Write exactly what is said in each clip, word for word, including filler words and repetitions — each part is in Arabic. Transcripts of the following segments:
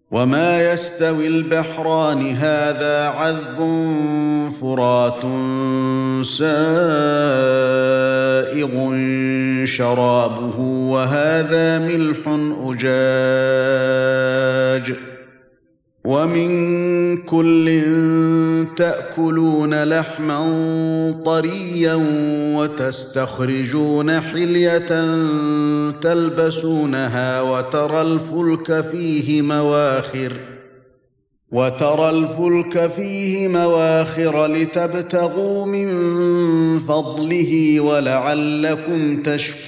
وما يستوي البحران هذا عذب فرات سائغ شرابه وهذا ملح أجاج ومن كل تأكلون لحما طريا وتستخرجون حلية تلبسونها وترى الفلك فيه مواخر وترى الفلك فيه مواخر لتبتغوا من فضله ولعلكم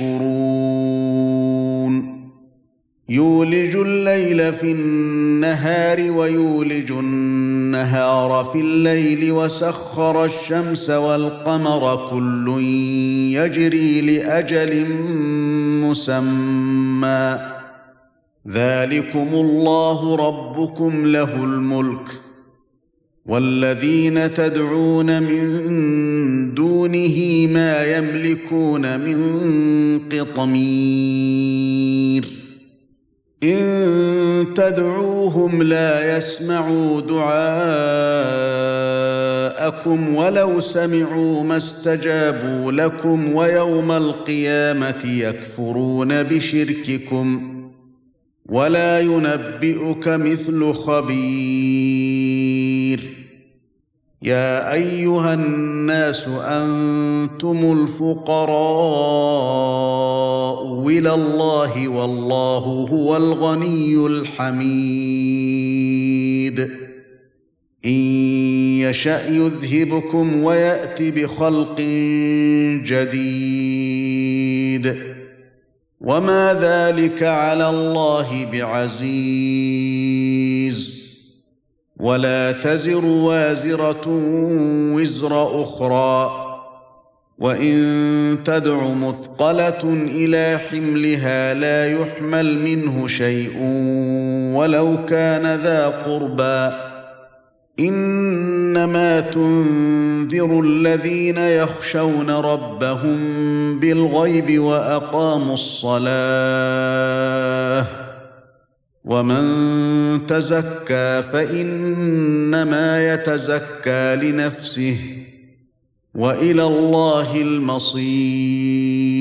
تشكرون يولج الليل في النهار ويولج النهار في الليل وسخر الشمس والقمر كل يجري لأجل مسمى ذلكم الله ربكم له الملك والذين تدعون من دونه ما يملكون من قطمير إن تدعوهم لا يسمعوا دعاءكم ولو سمعوا ما استجابوا لكم ويوم القيامة يكفرون بشرككم ولا ينبئك مثل خبير يا أيها الناس أنتم الفقراء إلى الله والله هو الغني الحميد إن يشأ يذهبكم ويأت بخلق جديد وما ذلك على الله بعزيز ولا تزر وازرة وزر أخرى وإن تدع مثقلة إلى حملها لا يحمل منه شيء ولو كان ذا قربى إنما تنذر الذين يخشون ربهم بالغيب وأقاموا الصلاة ومن تزكى فإنما يتزكى لنفسه وإلى الله المصير